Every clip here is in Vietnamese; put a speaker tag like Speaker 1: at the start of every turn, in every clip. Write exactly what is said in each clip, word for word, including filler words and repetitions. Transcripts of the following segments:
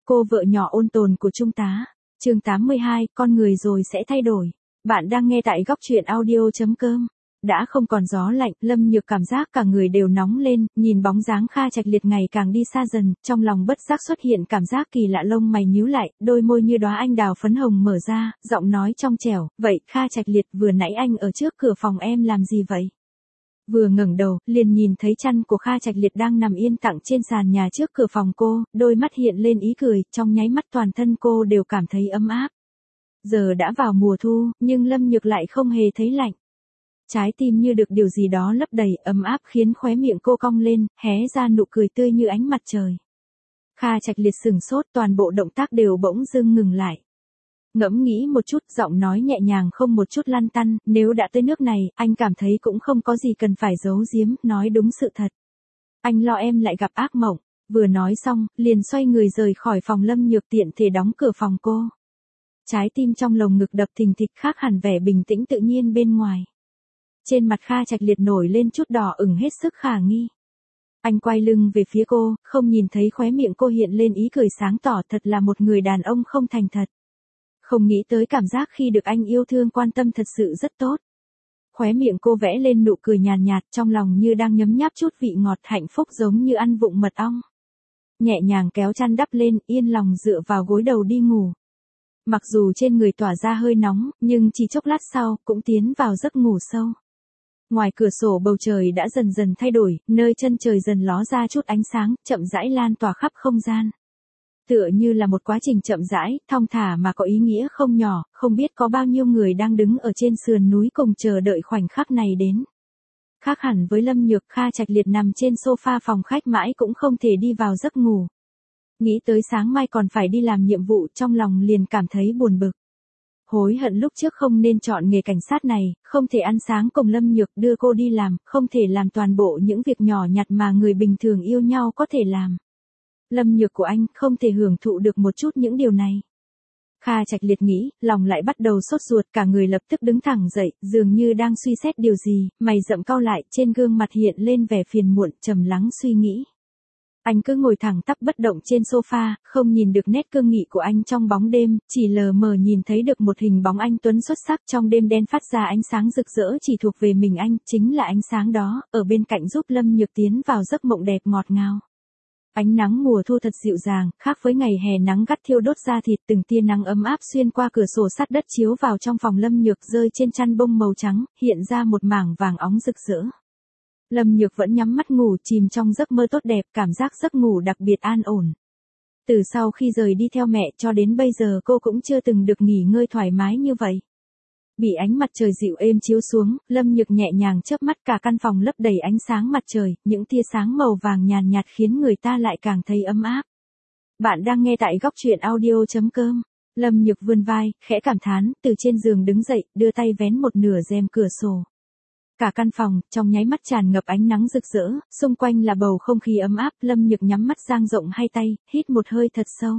Speaker 1: cô vợ nhỏ ôn tồn của Trung tá. Chương tám mươi hai, con người rồi sẽ thay đổi. Bạn đang nghe tại góc truyện audio.com. Đã không còn gió lạnh, Lâm Nhược cảm giác cả người đều nóng lên, nhìn bóng dáng Kha Trạch Liệt ngày càng đi xa dần, trong lòng bất giác xuất hiện cảm giác kỳ lạ, lông mày nhíu lại, đôi môi như đóa anh đào phấn hồng mở ra, giọng nói trong trẻo, "Vậy, Kha Trạch Liệt, vừa nãy anh ở trước cửa phòng em làm gì vậy?" Vừa ngẩng đầu, liền nhìn thấy chăn của Kha Trạch Liệt đang nằm yên tặng trên sàn nhà trước cửa phòng cô, đôi mắt hiện lên ý cười, trong nháy mắt toàn thân cô đều cảm thấy ấm áp. Giờ đã vào mùa thu, nhưng Lâm Nhược lại không hề thấy lạnh. Trái tim như được điều gì đó lấp đầy, ấm áp khiến khóe miệng cô cong lên, hé ra nụ cười tươi như ánh mặt trời. Kha Trạch Liệt sừng sốt, toàn bộ động tác đều bỗng dưng ngừng lại. Ngẫm nghĩ một chút, giọng nói nhẹ nhàng không một chút lăn tăn, "Nếu đã tới nước này, anh cảm thấy cũng không có gì cần phải giấu giếm, nói đúng sự thật. Anh lo em lại gặp ác mộng." Vừa nói xong, liền xoay người rời khỏi phòng. Lâm Nhược tiện thể đóng cửa phòng cô. Trái tim trong lồng ngực đập thình thịch, khác hẳn vẻ bình tĩnh tự nhiên bên ngoài. Trên mặt Kha Trạch Liệt nổi lên chút đỏ ửng hết sức khả nghi. Anh quay lưng về phía cô, không nhìn thấy khóe miệng cô hiện lên ý cười sáng tỏ, thật là một người đàn ông không thành thật. Không nghĩ tới cảm giác khi được anh yêu thương quan tâm thật sự rất tốt. Khóe miệng cô vẽ lên nụ cười nhàn nhạt, trong lòng như đang nhấm nháp chút vị ngọt, hạnh phúc giống như ăn vụng mật ong. Nhẹ nhàng kéo chăn đắp lên, yên lòng dựa vào gối đầu đi ngủ. Mặc dù trên người tỏa ra hơi nóng, nhưng chỉ chốc lát sau, cũng tiến vào giấc ngủ sâu. Ngoài cửa sổ bầu trời đã dần dần thay đổi, nơi chân trời dần ló ra chút ánh sáng, chậm rãi lan tỏa khắp không gian. Tựa như là một quá trình chậm rãi, thong thả mà có ý nghĩa không nhỏ, không biết có bao nhiêu người đang đứng ở trên sườn núi cùng chờ đợi khoảnh khắc này đến. Khác hẳn với Lâm Nhược, Kha Trạch Liệt nằm trên sofa phòng khách mãi cũng không thể đi vào giấc ngủ. Nghĩ tới sáng mai còn phải đi làm nhiệm vụ, trong lòng liền cảm thấy buồn bực. Hối hận lúc trước không nên chọn nghề cảnh sát này, không thể ăn sáng cùng Lâm Nhược, đưa cô đi làm, không thể làm toàn bộ những việc nhỏ nhặt mà người bình thường yêu nhau có thể làm. Lâm Nhược của anh không thể hưởng thụ được một chút những điều này. Kha Trạch Liệt nghĩ, lòng lại bắt đầu sốt ruột, cả người lập tức đứng thẳng dậy, dường như đang suy xét điều gì, mày rậm cau lại, trên gương mặt hiện lên vẻ phiền muộn, trầm lắng suy nghĩ. Anh cứ ngồi thẳng tắp bất động trên sofa, không nhìn được nét cương nghị của anh trong bóng đêm, chỉ lờ mờ nhìn thấy được một hình bóng anh tuấn xuất sắc trong đêm đen phát ra ánh sáng rực rỡ chỉ thuộc về mình anh, chính là ánh sáng đó, ở bên cạnh giúp Lâm Nhược tiến vào giấc mộng đẹp ngọt ngào. Ánh nắng mùa thu thật dịu dàng, khác với ngày hè nắng gắt thiêu đốt da thịt, từng tia nắng ấm áp xuyên qua cửa sổ sắt đất chiếu vào trong phòng Lâm Nhược, rơi trên chăn bông màu trắng, hiện ra một mảng vàng óng rực rỡ. Lâm Nhược vẫn nhắm mắt ngủ, chìm trong giấc mơ tốt đẹp, cảm giác giấc ngủ đặc biệt an ổn. Từ sau khi rời đi theo mẹ cho đến bây giờ cô cũng chưa từng được nghỉ ngơi thoải mái như vậy. Bị ánh mặt trời dịu êm chiếu xuống, Lâm Nhược nhẹ nhàng chớp mắt, cả căn phòng lấp đầy ánh sáng mặt trời, những tia sáng màu vàng nhàn nhạt khiến người ta lại càng thấy ấm áp. Bạn đang nghe tại góc truyện audio.com. Lâm Nhược vươn vai, khẽ cảm thán, từ trên giường đứng dậy, đưa tay vén một nửa rèm cửa sổ. Cả căn phòng, trong nháy mắt tràn ngập ánh nắng rực rỡ, xung quanh là bầu không khí ấm áp, Lâm Nhược nhắm mắt dang rộng hai tay, hít một hơi thật sâu.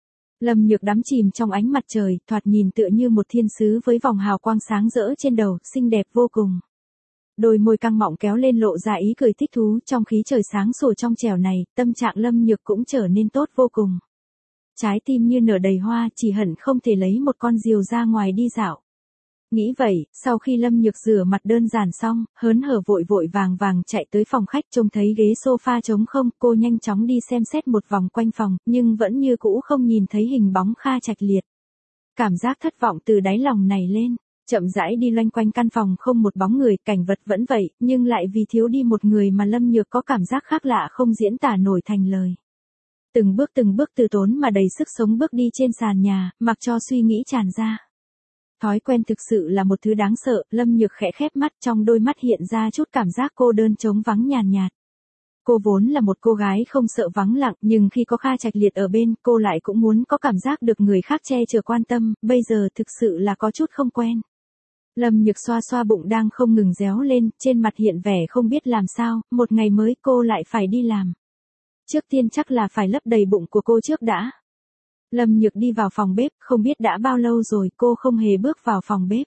Speaker 1: Lâm Nhược đắm chìm trong ánh mặt trời, thoạt nhìn tựa như một thiên sứ với vòng hào quang sáng rỡ trên đầu, xinh đẹp vô cùng. Đôi môi căng mọng kéo lên lộ ra ý cười thích thú, trong khí trời sáng sủa trong trẻo này, tâm trạng Lâm Nhược cũng trở nên tốt vô cùng. Trái tim như nở đầy hoa, chỉ hận không thể lấy một con diều ra ngoài đi dạo. Nghĩ vậy, sau khi Lâm Nhược rửa mặt đơn giản xong, hớn hở vội vội vàng vàng chạy tới phòng khách, trông thấy ghế sofa trống không, cô nhanh chóng đi xem xét một vòng quanh phòng, nhưng vẫn như cũ không nhìn thấy hình bóng Kha Trạch Liệt. Cảm giác thất vọng từ đáy lòng này lên, chậm rãi đi loanh quanh căn phòng không một bóng người, cảnh vật vẫn vậy, nhưng lại vì thiếu đi một người mà Lâm Nhược có cảm giác khác lạ không diễn tả nổi thành lời. Từng bước từng bước từ tốn mà đầy sức sống bước đi trên sàn nhà, mặc cho suy nghĩ tràn ra. Thói quen thực sự là một thứ đáng sợ, Lâm Nhược khẽ khép mắt, trong đôi mắt hiện ra chút cảm giác cô đơn trống vắng nhàn nhạt. Cô vốn là một cô gái không sợ vắng lặng, nhưng khi có Kha Trạch Liệt ở bên, cô lại cũng muốn có cảm giác được người khác che chở quan tâm, bây giờ thực sự là có chút không quen. Lâm Nhược xoa xoa bụng đang không ngừng réo lên, trên mặt hiện vẻ không biết làm sao, một ngày mới cô lại phải đi làm. Trước tiên chắc là phải lấp đầy bụng của cô trước đã. Lâm Nhược đi vào phòng bếp, không biết đã bao lâu rồi cô không hề bước vào phòng bếp.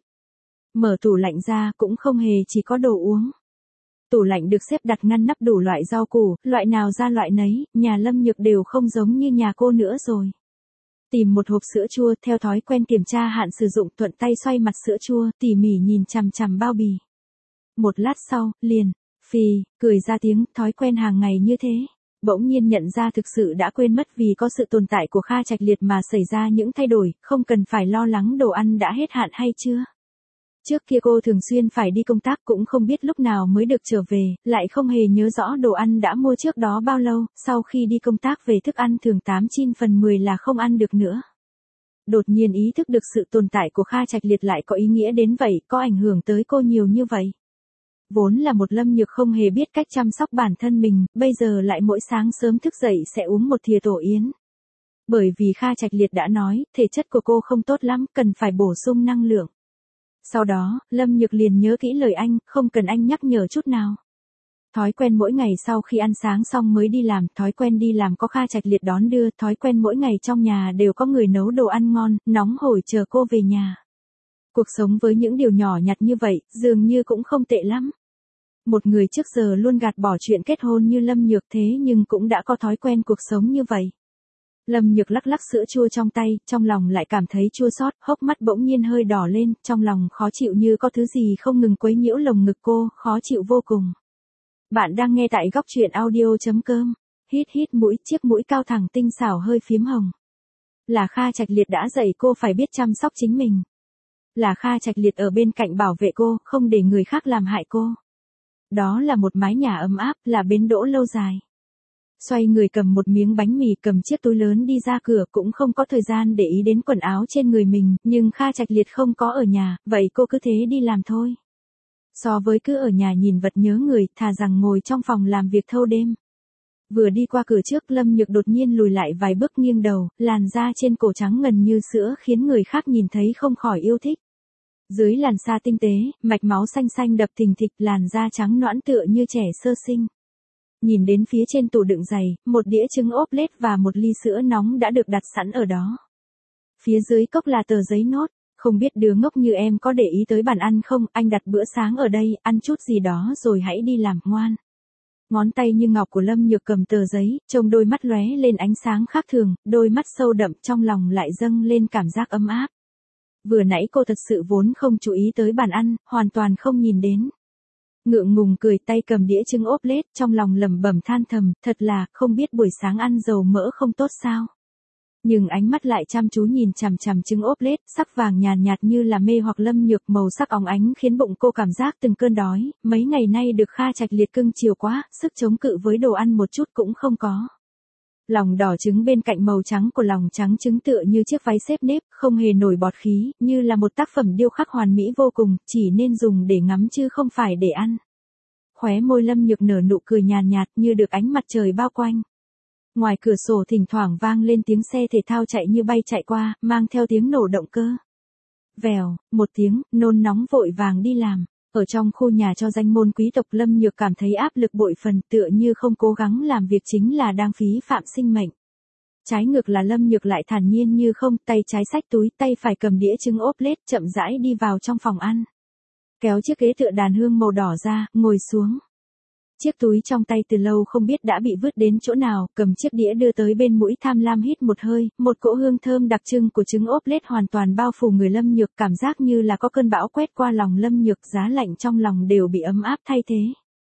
Speaker 1: Mở tủ lạnh ra cũng không hề chỉ có đồ uống. Tủ lạnh được xếp đặt ngăn nắp đủ loại rau củ, loại nào ra loại nấy, nhà Lâm Nhược đều không giống như nhà cô nữa rồi. Tìm một hộp sữa chua, theo thói quen kiểm tra hạn sử dụng, thuận tay xoay mặt sữa chua, tỉ mỉ nhìn chằm chằm bao bì. Một lát sau, liền, phì, cười ra tiếng, thói quen hàng ngày như thế. Bỗng nhiên nhận ra thực sự đã quên mất vì có sự tồn tại của Kha Trạch Liệt mà xảy ra những thay đổi, không cần phải lo lắng đồ ăn đã hết hạn hay chưa. Trước kia cô thường xuyên phải đi công tác cũng không biết lúc nào mới được trở về, lại không hề nhớ rõ đồ ăn đã mua trước đó bao lâu, sau khi đi công tác về thức ăn thường tám chín phần mười là không ăn được nữa. Đột nhiên ý thức được sự tồn tại của Kha Trạch Liệt lại có ý nghĩa đến vậy, có ảnh hưởng tới cô nhiều như vậy. Vốn là một Lâm Nhược không hề biết cách chăm sóc bản thân mình, bây giờ lại mỗi sáng sớm thức dậy sẽ uống một thìa tổ yến. Bởi vì Kha Trạch Liệt đã nói, thể chất của cô không tốt lắm, cần phải bổ sung năng lượng. Sau đó, Lâm Nhược liền nhớ kỹ lời anh, không cần anh nhắc nhở chút nào. Thói quen mỗi ngày sau khi ăn sáng xong mới đi làm, thói quen đi làm có Kha Trạch Liệt đón đưa, thói quen mỗi ngày trong nhà đều có người nấu đồ ăn ngon, nóng hổi chờ cô về nhà. Cuộc sống với những điều nhỏ nhặt như vậy, dường như cũng không tệ lắm. Một người trước giờ luôn gạt bỏ chuyện kết hôn như Lâm Nhược thế nhưng cũng đã có thói quen cuộc sống như vậy. Lâm Nhược lắc lắc sữa chua trong tay, trong lòng lại cảm thấy chua xót, hốc mắt bỗng nhiên hơi đỏ lên, trong lòng khó chịu như có thứ gì không ngừng quấy nhiễu lồng ngực cô, khó chịu vô cùng. Bạn đang nghe tại góc truyện audio chấm com. Hít hít mũi, chiếc mũi cao thẳng tinh xảo hơi phím hồng. Là Kha Trạch Liệt đã dạy cô phải biết chăm sóc chính mình. Là Kha Trạch Liệt ở bên cạnh bảo vệ cô, không để người khác làm hại cô. Đó là một mái nhà ấm áp, là bến đỗ lâu dài. Xoay người cầm một miếng bánh mì, cầm chiếc túi lớn đi ra cửa, cũng không có thời gian để ý đến quần áo trên người mình, nhưng Kha Trạch Liệt không có ở nhà, vậy cô cứ thế đi làm thôi. So với cứ ở nhà nhìn vật nhớ người, thà rằng ngồi trong phòng làm việc thâu đêm. Vừa đi qua cửa trước, Lâm Nhược đột nhiên lùi lại vài bước nghiêng đầu, làn da trên cổ trắng ngần như sữa khiến người khác nhìn thấy không khỏi yêu thích. Dưới làn da tinh tế, mạch máu xanh xanh đập thình thịch, làn da trắng nõn tựa như trẻ sơ sinh. Nhìn đến phía trên tủ đựng giày, một đĩa trứng ốp lết và một ly sữa nóng đã được đặt sẵn ở đó. Phía dưới cốc là tờ giấy nốt, không biết đứa ngốc như em có để ý tới bàn ăn không, anh đặt bữa sáng ở đây, ăn chút gì đó rồi hãy đi làm, ngoan. Ngón tay như ngọc của Lâm Nhược cầm tờ giấy, trông đôi mắt lóe lên ánh sáng khác thường, đôi mắt sâu đậm, trong lòng lại dâng lên cảm giác ấm áp. Vừa nãy cô thật sự vốn không chú ý tới bàn ăn, hoàn toàn không nhìn đến. Ngượng ngùng cười, tay cầm đĩa trứng ốp lết, trong lòng lẩm bẩm than thầm, thật là, không biết buổi sáng ăn dầu mỡ không tốt sao. Nhưng ánh mắt lại chăm chú nhìn chằm chằm trứng ốp lết, sắc vàng nhàn nhạt, nhạt như là mê hoặc Lâm Nhược, màu sắc óng ánh khiến bụng cô cảm giác từng cơn đói, mấy ngày nay được Kha Trạch Liệt cưng chiều quá, sức chống cự với đồ ăn một chút cũng không có. Lòng đỏ trứng bên cạnh màu trắng của lòng trắng trứng tựa như chiếc váy xếp nếp, không hề nổi bọt khí, như là một tác phẩm điêu khắc hoàn mỹ vô cùng, chỉ nên dùng để ngắm chứ không phải để ăn. Khóe môi Lâm Nhược nở nụ cười nhàn nhạt, nhạt như được ánh mặt trời bao quanh. Ngoài cửa sổ thỉnh thoảng vang lên tiếng xe thể thao chạy như bay chạy qua, mang theo tiếng nổ động cơ. Vèo, một tiếng, nôn nóng vội vàng đi làm. Ở trong khu nhà cho danh môn quý tộc, Lâm Nhược cảm thấy áp lực bội phần, tựa như không cố gắng làm việc chính là đang phí phạm sinh mệnh. Trái ngược là Lâm Nhược lại thản nhiên như không, tay trái xách túi, tay phải cầm đĩa trứng ốp lết, chậm rãi đi vào trong phòng ăn. Kéo chiếc ghế tựa đàn hương màu đỏ ra, ngồi xuống. Chiếc túi trong tay từ lâu không biết đã bị vứt đến chỗ nào, cầm chiếc đĩa đưa tới bên mũi, tham lam hít một hơi, một cỗ hương thơm đặc trưng của trứng ốp lết hoàn toàn bao phủ người Lâm Nhược, cảm giác như là có cơn bão quét qua lòng Lâm Nhược, giá lạnh trong lòng đều bị ấm áp thay thế.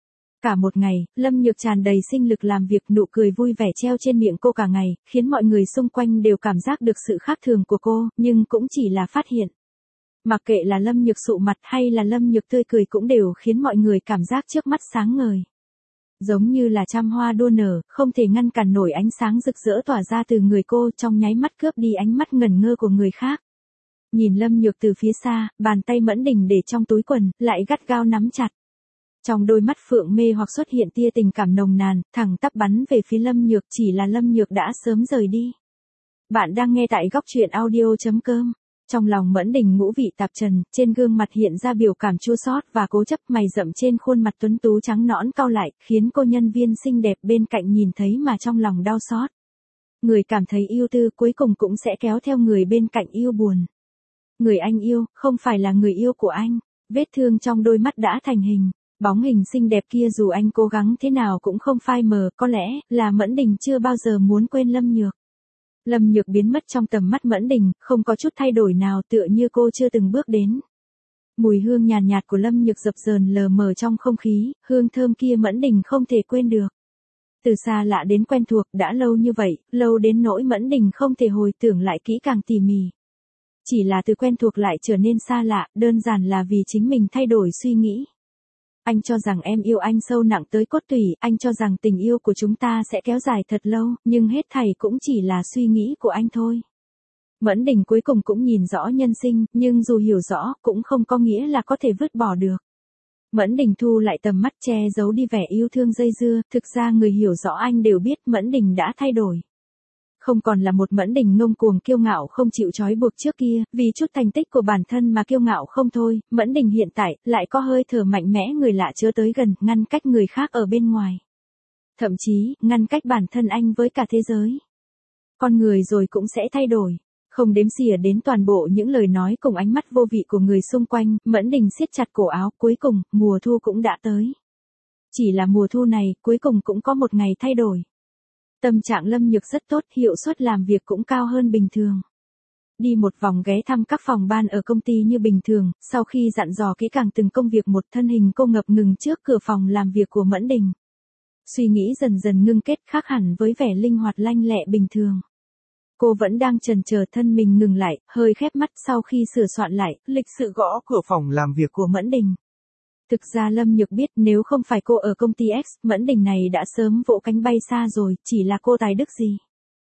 Speaker 1: Cả một ngày, Lâm Nhược tràn đầy sinh lực làm việc, nụ cười vui vẻ treo trên miệng cô cả ngày, khiến mọi người xung quanh đều cảm giác được sự khác thường của cô, nhưng cũng chỉ là phát hiện. Mặc kệ là Lâm Nhược sụ mặt hay là Lâm Nhược tươi cười cũng đều khiến mọi người cảm giác trước mắt sáng ngời. Giống như là trăm hoa đua nở, không thể ngăn cản nổi ánh sáng rực rỡ tỏa ra từ người cô, trong nháy mắt cướp đi ánh mắt ngẩn ngơ của người khác. Nhìn Lâm Nhược từ phía xa, bàn tay Mẫn Đình để trong túi quần, lại gắt gao nắm chặt. Trong đôi mắt phượng mê hoặc xuất hiện tia tình cảm nồng nàn, thẳng tắp bắn về phía Lâm Nhược, chỉ là Lâm Nhược đã sớm rời đi. Bạn đang nghe tại góc truyện audio chấm com. Trong lòng Mẫn Đình ngũ vị tạp trần, trên gương mặt hiện ra biểu cảm chua xót và cố chấp, mày rậm trên khuôn mặt tuấn tú trắng nõn cau lại, khiến cô nhân viên xinh đẹp bên cạnh nhìn thấy mà trong lòng đau xót. Người cảm thấy yêu tư cuối cùng cũng sẽ kéo theo người bên cạnh yêu buồn. Người anh yêu, không phải là người yêu của anh, vết thương trong đôi mắt đã thành hình, bóng hình xinh đẹp kia dù anh cố gắng thế nào cũng không phai mờ, có lẽ là Mẫn Đình chưa bao giờ muốn quên Lâm Nhược. Lâm Nhược biến mất trong tầm mắt Mẫn Đình, không có chút thay đổi nào, tựa như cô chưa từng bước đến. Mùi hương nhàn nhạt, nhạt của Lâm Nhược dập dờn lờ mờ trong không khí, hương thơm kia Mẫn Đình không thể quên được. Từ xa lạ đến quen thuộc, đã lâu như vậy, lâu đến nỗi Mẫn Đình không thể hồi tưởng lại kỹ càng tỉ mỉ. Chỉ là từ quen thuộc lại trở nên xa lạ, đơn giản là vì chính mình thay đổi suy nghĩ. Anh cho rằng em yêu anh sâu nặng tới cốt tủy, anh cho rằng tình yêu của chúng ta sẽ kéo dài thật lâu, nhưng hết thảy cũng chỉ là suy nghĩ của anh thôi. Mẫn Đình cuối cùng cũng nhìn rõ nhân sinh, nhưng dù hiểu rõ, cũng không có nghĩa là có thể vứt bỏ được. Mẫn Đình thu lại tầm mắt, che giấu đi vẻ yêu thương dây dưa, thực ra người hiểu rõ anh đều biết Mẫn Đình đã thay đổi. Không còn là một Mẫn Đình ngông cuồng kiêu ngạo không chịu trói buộc trước kia, vì chút thành tích của bản thân mà kiêu ngạo không thôi, Mẫn Đình hiện tại, lại có hơi thở mạnh mẽ người lạ chớ tới gần, ngăn cách người khác ở bên ngoài. Thậm chí, ngăn cách bản thân anh với cả thế giới. Con người rồi cũng sẽ thay đổi. Không đếm xỉa đến toàn bộ những lời nói cùng ánh mắt vô vị của người xung quanh, Mẫn Đình siết chặt cổ áo, cuối cùng, mùa thu cũng đã tới. Chỉ là mùa thu này, cuối cùng cũng có một ngày thay đổi. Tâm trạng Lâm Nhược rất tốt, hiệu suất làm việc cũng cao hơn bình thường. Đi một vòng ghé thăm các phòng ban ở công ty như bình thường, sau khi dặn dò kỹ càng từng công việc một, thân hình cô ngập ngừng trước cửa phòng làm việc của Mẫn Đình. Suy nghĩ dần dần ngưng kết, khác hẳn với vẻ linh hoạt lanh lẹ bình thường. Cô vẫn đang chần chờ, thân mình ngừng lại, hơi khép mắt sau khi sửa soạn lại, lịch sự gõ cửa phòng làm việc của Mẫn Đình. Thực ra Lâm Nhược biết nếu không phải cô ở công ty X, Mẫn Đình này đã sớm vỗ cánh bay xa rồi, chỉ là cô tài đức gì.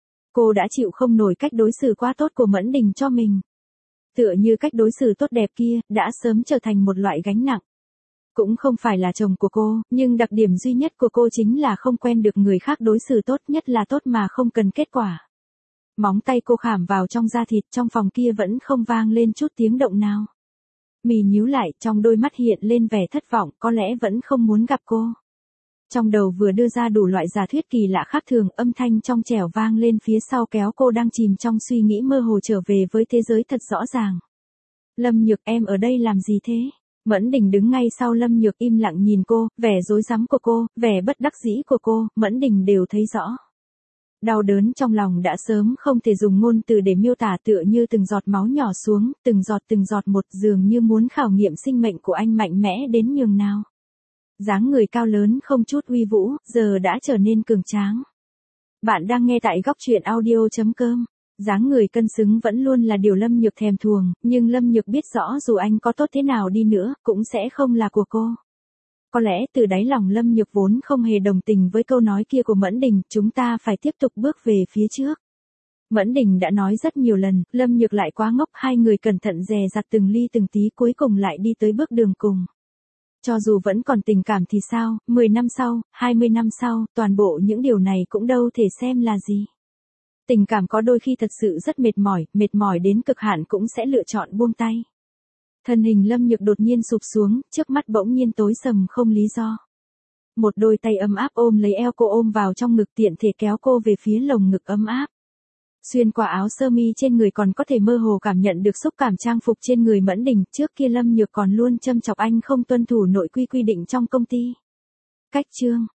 Speaker 1: Cô đã chịu không nổi cách đối xử quá tốt của Mẫn Đình cho mình. Tựa như cách đối xử tốt đẹp kia, đã sớm trở thành một loại gánh nặng. Cũng không phải là chồng của cô, nhưng đặc điểm duy nhất của cô chính là không quen được người khác đối xử tốt, nhất là tốt mà không cần kết quả. Móng tay cô khảm vào trong da thịt, trong phòng kia vẫn không vang lên chút tiếng động nào. Mì nhíu lại, trong đôi mắt hiện lên vẻ thất vọng, có lẽ vẫn không muốn gặp cô. Trong đầu vừa đưa ra đủ loại giả thuyết kỳ lạ khác thường, âm thanh trong trẻo vang lên phía sau kéo cô đang chìm trong suy nghĩ mơ hồ trở về với thế giới thật rõ ràng. Lâm Nhược, em ở đây làm gì thế? Mẫn Đình đứng ngay sau Lâm Nhược im lặng nhìn cô, vẻ rối rắm của cô, vẻ bất đắc dĩ của cô, Mẫn Đình đều thấy rõ. Đau đớn trong lòng đã sớm không thể dùng ngôn từ để miêu tả, tựa như từng giọt máu nhỏ xuống, từng giọt từng giọt một, dường như muốn khảo nghiệm sinh mệnh của anh mạnh mẽ đến nhường nào. Dáng người cao lớn không chút uy vũ, giờ đã trở nên cường tráng. Bạn đang nghe tại góc truyện audio chấm com. Dáng người cân xứng vẫn luôn là điều Lâm Nhược thèm thuồng, nhưng Lâm Nhược biết rõ dù anh có tốt thế nào đi nữa, cũng sẽ không là của cô. Có lẽ từ đáy lòng Lâm Nhược vốn không hề đồng tình với câu nói kia của Mẫn Đình, chúng ta phải tiếp tục bước về phía trước. Mẫn Đình đã nói rất nhiều lần, Lâm Nhược lại quá ngốc, hai người cẩn thận dè dặt từng ly từng tí, cuối cùng lại đi tới bước đường cùng. Cho dù vẫn còn tình cảm thì sao, mười năm sau, hai mươi năm sau, toàn bộ những điều này cũng đâu thể xem là gì. Tình cảm có đôi khi thật sự rất mệt mỏi, mệt mỏi đến cực hạn cũng sẽ lựa chọn buông tay. Thân hình Lâm Nhược đột nhiên sụp xuống, trước mắt bỗng nhiên tối sầm không lý do. Một đôi tay ấm áp ôm lấy eo cô, ôm vào trong ngực, tiện thể kéo cô về phía lồng ngực ấm áp. Xuyên qua áo sơ mi trên người còn có thể mơ hồ cảm nhận được xúc cảm trang phục trên người Mẫn Đình, trước kia Lâm Nhược còn luôn châm chọc anh không tuân thủ nội quy quy định trong công ty. Cách chương